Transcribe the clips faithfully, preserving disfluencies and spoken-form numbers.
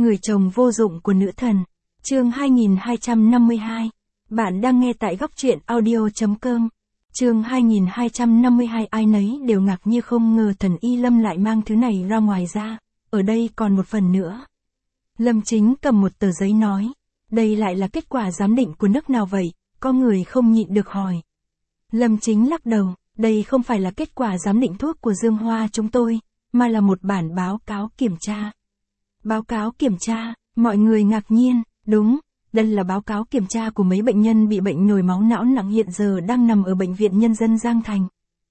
Người chồng vô dụng của nữ thần. Chương hai nghìn hai trăm năm mươi hai. Bạn đang nghe tại góc truyện audio chấm com. Chương hai nghìn hai trăm năm mươi hai. Ai nấy đều ngạc như không ngờ thần Y Lâm lại mang thứ này ra ngoài ra. Ở đây còn một phần nữa. Lâm Chính cầm một tờ giấy nói. Đây lại là kết quả giám định của nước nào vậy? Có người không nhịn được hỏi. Lâm Chính lắc đầu. Đây không phải là kết quả giám định thuốc của Dương Hoa chúng tôi, mà là một bản báo cáo kiểm tra. Báo cáo kiểm tra, mọi người ngạc nhiên, đúng, đây là báo cáo kiểm tra của mấy bệnh nhân bị bệnh nhồi máu não nặng hiện giờ đang nằm ở Bệnh viện Nhân dân Giang Thành.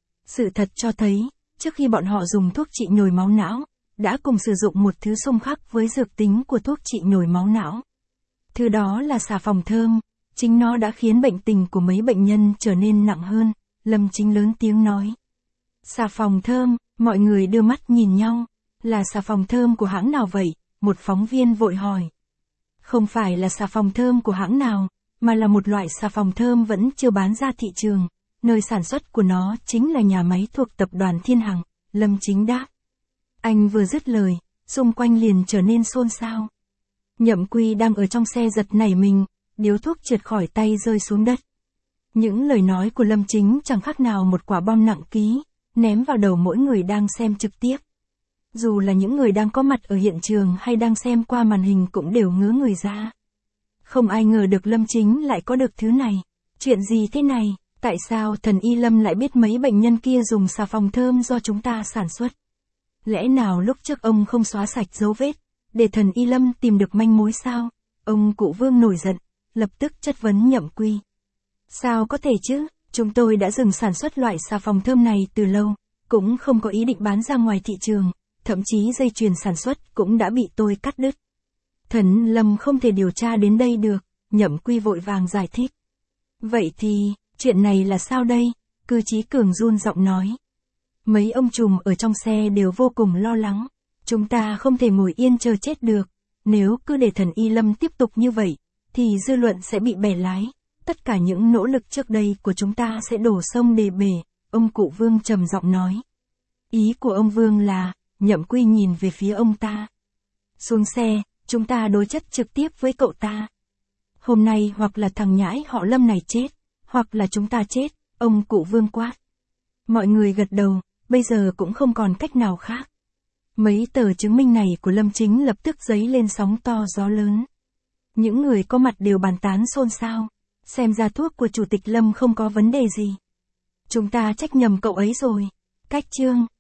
Sự thật cho thấy, trước khi bọn họ dùng thuốc trị nhồi máu não, đã cùng sử dụng một thứ xung khắc với dược tính của thuốc trị nhồi máu não. Thứ đó là xà phòng thơm, chính nó đã khiến bệnh tình của mấy bệnh nhân trở nên nặng hơn, Lâm Chính lớn tiếng nói. Xà phòng thơm, mọi người đưa mắt nhìn nhau, là xà phòng thơm của hãng nào vậy? Một phóng viên vội hỏi. Không phải là xà phòng thơm của hãng nào, mà là một loại xà phòng thơm vẫn chưa bán ra thị trường, nơi sản xuất của nó chính là nhà máy thuộc tập đoàn Thiên Hằng, Lâm Chính đáp. Anh vừa dứt lời, xung quanh liền trở nên xôn xao. Nhậm Quy đang ở trong xe giật nảy mình, điếu thuốc trượt khỏi tay rơi xuống đất. Những lời nói của Lâm Chính chẳng khác nào một quả bom nặng ký, ném vào đầu mỗi người đang xem trực tiếp. Dù là những người đang có mặt ở hiện trường hay đang xem qua màn hình cũng đều ngớ người ra. Không ai ngờ được Lâm Chính lại có được thứ này. Chuyện gì thế này? Tại sao thần Y Lâm lại biết mấy bệnh nhân kia dùng xà phòng thơm do chúng ta sản xuất? Lẽ nào lúc trước ông không xóa sạch dấu vết, để thần Y Lâm tìm được manh mối sao? Ông Cụ Vương nổi giận, lập tức chất vấn Nhậm Quy. Sao có thể chứ? Chúng tôi đã dừng sản xuất loại xà phòng thơm này từ lâu, cũng không có ý định bán ra ngoài thị trường. Thậm chí dây chuyền sản xuất cũng đã bị tôi cắt đứt. Thần Lâm không thể điều tra đến đây được, Nhậm Quy vội vàng giải thích. Vậy thì, chuyện này là sao đây? Cư Chí Cường run giọng nói. Mấy ông trùm ở trong xe đều vô cùng lo lắng. Chúng ta không thể ngồi yên chờ chết được. Nếu cứ để thần Y Lâm tiếp tục như vậy, thì dư luận sẽ bị bẻ lái. Tất cả những nỗ lực trước đây của chúng ta sẽ đổ sông đề bể, ông Cụ Vương trầm giọng nói. Ý của ông Vương là... Nhậm Quy nhìn về phía ông ta. Xuống xe, chúng ta đối chất trực tiếp với cậu ta. Hôm nay hoặc là thằng nhãi họ Lâm này chết, hoặc là chúng ta chết, ông Cụ Vương quát. Mọi người gật đầu, bây giờ cũng không còn cách nào khác. Mấy tờ chứng minh này của Lâm Chính lập tức dấy lên sóng to gió lớn. Những người có mặt đều bàn tán xôn xao. Xem ra thuốc của Chủ tịch Lâm không có vấn đề gì. Chúng ta trách nhầm cậu ấy rồi. Cách chương.